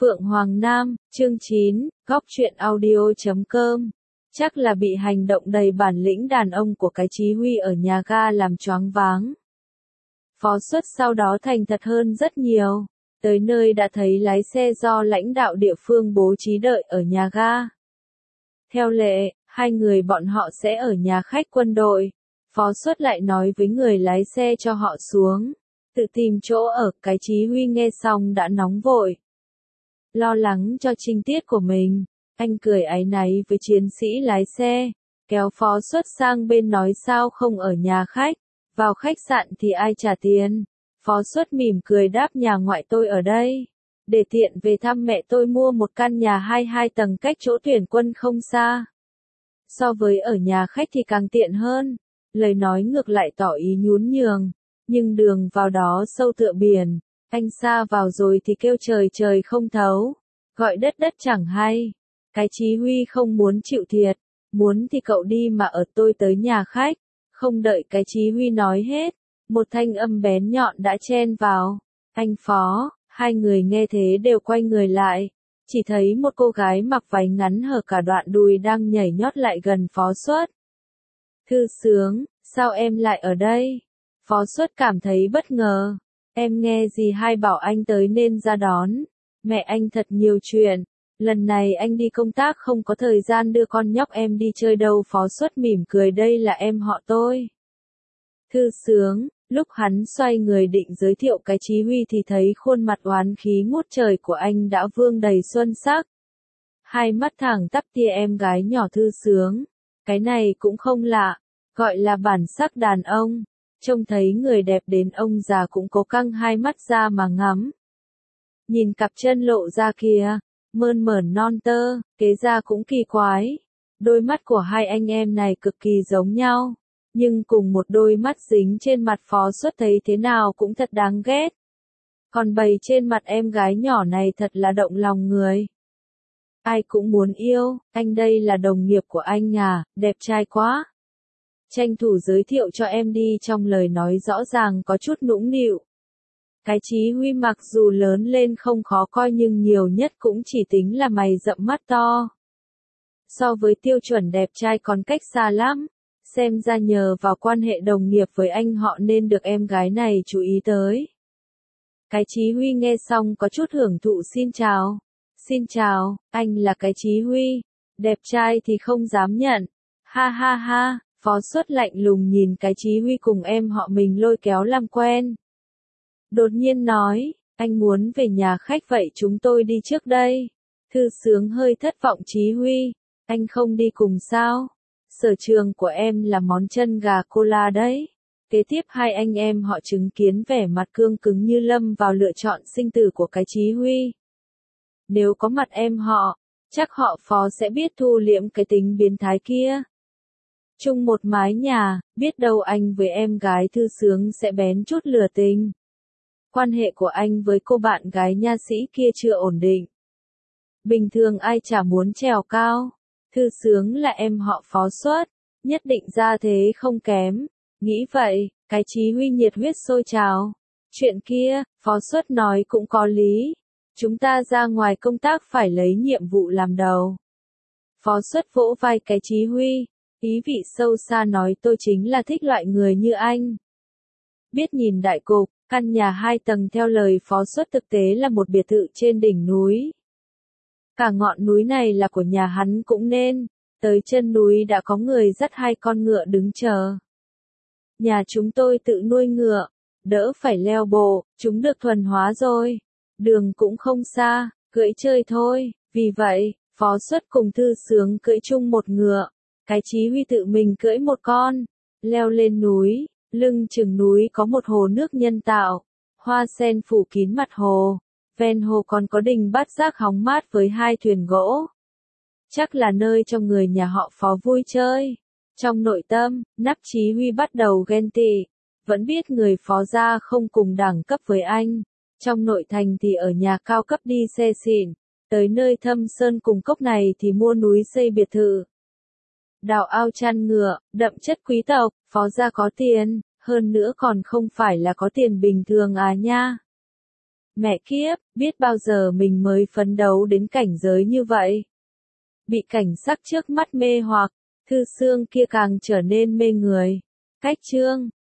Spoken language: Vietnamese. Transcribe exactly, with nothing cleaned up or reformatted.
Phượng Hoàng Nam, chương chín, góc truyện audio chấm com. Chắc là bị hành động đầy bản lĩnh đàn ông của cái Chí Huy ở nhà ga làm choáng váng. Phó Xuất sau đó thành thật hơn rất nhiều. Tới nơi đã thấy lái xe do lãnh đạo địa phương bố trí đợi ở nhà ga. Theo lệ, hai người bọn họ sẽ ở nhà khách quân đội. Phó Xuất lại nói với người lái xe cho họ xuống, tự tìm chỗ ở. Cái Chí Huy nghe xong đã nóng vội. Lo lắng cho trinh tiết của mình, anh cười áy náy với chiến sĩ lái xe, kéo Phó Xuất sang bên nói sao không ở nhà khách, vào khách sạn thì ai trả tiền. Phó Xuất mỉm cười đáp nhà ngoại tôi ở đây, để tiện về thăm mẹ tôi mua một căn nhà hai hai tầng cách chỗ tuyển quân không xa. So với ở nhà khách thì càng tiện hơn, lời nói ngược lại tỏ ý nhún nhường, nhưng đường vào đó sâu tựa biển. Anh xa vào rồi thì kêu trời trời không thấu, gọi đất đất chẳng hay. Cái Chí Huy không muốn chịu thiệt, muốn thì cậu đi mà ở tôi tới nhà khách. Không đợi cái Chí Huy nói hết, một thanh âm bén nhọn đã chen vào. Anh Phó, hai người nghe thế đều quay người lại, chỉ thấy một cô gái mặc váy ngắn hở cả đoạn đùi đang nhảy nhót lại gần Phó Xuất. Thư Sướng, sao em lại ở đây? Phó Xuất cảm thấy bất ngờ. Em nghe dì hai bảo anh tới nên ra đón. Mẹ anh thật nhiều chuyện. Lần này anh đi công tác không có thời gian đưa con nhóc em đi chơi đâu. Phó Xuất mỉm cười, đây là em họ tôi. Thư Sướng, lúc hắn xoay người định giới thiệu cái Chí Huy thì thấy khuôn mặt oán khí ngút trời của anh đã vương đầy xuân sắc. Hai mắt thẳng tắp tia em gái nhỏ Thư Sướng. Cái này cũng không lạ, gọi là bản sắc đàn ông. Trông thấy người đẹp đến ông già cũng cố căng hai mắt ra mà ngắm. Nhìn cặp chân lộ ra kìa, mơn mởn non tơ, kế ra cũng kỳ quái. Đôi mắt của hai anh em này cực kỳ giống nhau, nhưng cùng một đôi mắt dính trên mặt Phó Xuất thấy thế nào cũng thật đáng ghét. Còn bầy trên mặt em gái nhỏ này thật là động lòng người. Ai cũng muốn yêu, anh đây là đồng nghiệp của anh à, đẹp trai quá. Tranh thủ giới thiệu cho em đi, trong lời nói rõ ràng có chút nũng nịu. Cái Chí Huy mặc dù lớn lên không khó coi nhưng nhiều nhất cũng chỉ tính là mày rậm mắt to. So với tiêu chuẩn đẹp trai còn cách xa lắm, xem ra nhờ vào quan hệ đồng nghiệp với anh họ nên được em gái này chú ý tới. Cái Chí Huy nghe xong có chút hưởng thụ. Xin chào. Xin chào, anh là cái Chí Huy. Đẹp trai thì không dám nhận. Ha ha ha. Phó Xuất lạnh lùng nhìn cái Chí Huy cùng em họ mình lôi kéo làm quen. Đột nhiên nói, anh muốn về nhà khách vậy chúng tôi đi trước đây. Thư Sướng hơi thất vọng. Chí Huy, anh không đi cùng sao? Sở trường của em là món chân gà cola đấy. Kế tiếp hai anh em họ chứng kiến vẻ mặt cương cứng như lâm vào lựa chọn sinh tử của cái Chí Huy. Nếu có mặt em họ, chắc họ Phó sẽ biết thu liễm cái tính biến thái kia. Chung một mái nhà, biết đâu anh với em gái Thư Sướng sẽ bén chút lửa tình. Quan hệ của anh với cô bạn gái nha sĩ kia chưa ổn định. Bình thường ai chả muốn trèo cao. Thư Sướng là em họ Phó Xuất, nhất định ra thế không kém. Nghĩ vậy, cái Chí Huy nhiệt huyết sôi trào. Chuyện kia, Phó Xuất nói cũng có lý. Chúng ta ra ngoài công tác phải lấy nhiệm vụ làm đầu. Phó Xuất vỗ vai cái Chí Huy. Ý vị sâu xa nói, tôi chính là thích loại người như anh. Biết nhìn đại cục, căn nhà hai tầng theo lời Phó Xuất thực tế là một biệt thự trên đỉnh núi. Cả ngọn núi này là của nhà hắn cũng nên, tới chân núi đã có người dắt hai con ngựa đứng chờ. Nhà chúng tôi tự nuôi ngựa, đỡ phải leo bộ, chúng được thuần hóa rồi. Đường cũng không xa, cưỡi chơi thôi, vì vậy, Phó Xuất cùng Thư Sướng cưỡi chung một ngựa. Cái Chí Huy tự mình cưỡi một con, leo lên núi, lưng chừng núi có một hồ nước nhân tạo, hoa sen phủ kín mặt hồ, ven hồ còn có đình Bát Giác hóng mát với hai thuyền gỗ. Chắc là nơi cho người nhà họ Phó vui chơi. Trong nội tâm, nắp Chí Huy bắt đầu ghen tị, vẫn biết người Phó gia không cùng đẳng cấp với anh. Trong nội thành thì ở nhà cao cấp đi xe xịn, tới nơi thâm sơn cùng cốc này thì mua núi xây biệt thự. Đào ao chăn ngựa, đậm chất quý tộc. Phó gia có tiền, hơn nữa còn không phải là có tiền bình thường à nha. Mẹ kiếp, biết bao giờ mình mới phấn đấu đến cảnh giới như vậy. Bị cảnh sắc trước mắt mê hoặc, Thư Xương kia càng trở nên mê người. Cách chương